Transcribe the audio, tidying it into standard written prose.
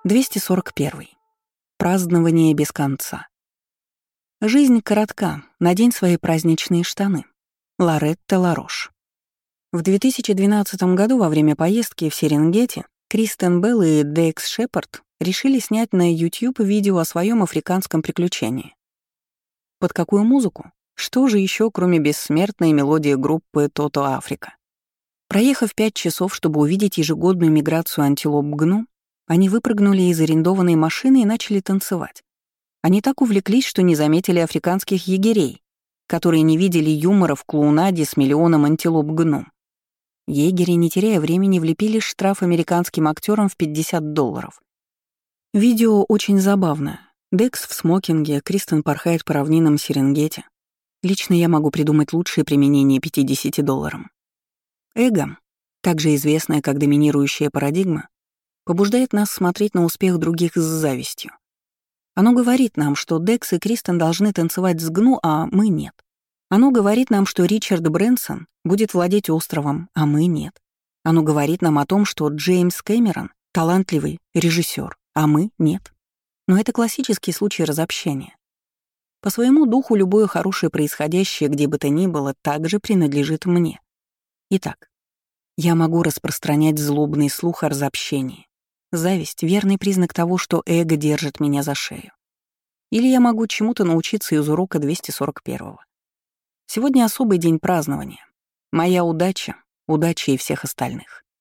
241. Празднование без конца. Жизнь коротка, надень свои праздничные штаны. Лоретта Ларош. В 2012 году во время поездки в Серенгети Кристен Белл и Дейкс Шепард решили снять на YouTube видео о своем африканском приключении. Под какую музыку? Что же еще, кроме бессмертной мелодии группы Тото Африка? Проехав 5 часов, чтобы увидеть ежегодную миграцию антилоп Гну, они выпрыгнули из арендованной машины и начали танцевать. Они так увлеклись, что не заметили африканских егерей, которые не видели юмора в клоунаде с миллионом антилоп Гну. Егери, не теряя времени, влепили штраф американским актерам в $50. Видео очень забавное. Декс в смокинге, Кристен порхает по равнинам Серенгети. Лично я могу придумать лучшее применение $50. Эго, также известная как доминирующая парадигма, побуждает нас смотреть на успех других с завистью. Оно говорит нам, что Декс и Кристен должны танцевать с Гну, а мы нет. Оно говорит нам, что Ричард Брэнсон будет владеть островом, а мы нет. Оно говорит нам о том, что Джеймс Кэмерон — талантливый режиссер, а мы нет. Но это классический случай разобщения. По своему духу любое хорошее происходящее, где бы то ни было, также принадлежит мне. Итак, я могу распространять злобный слух о разобщении. Зависть — верный признак того, что эго держит меня за шею. Или я могу чему-то научиться из урока 241-го. Сегодня особый день празднования. Моя удача — удача и всех остальных.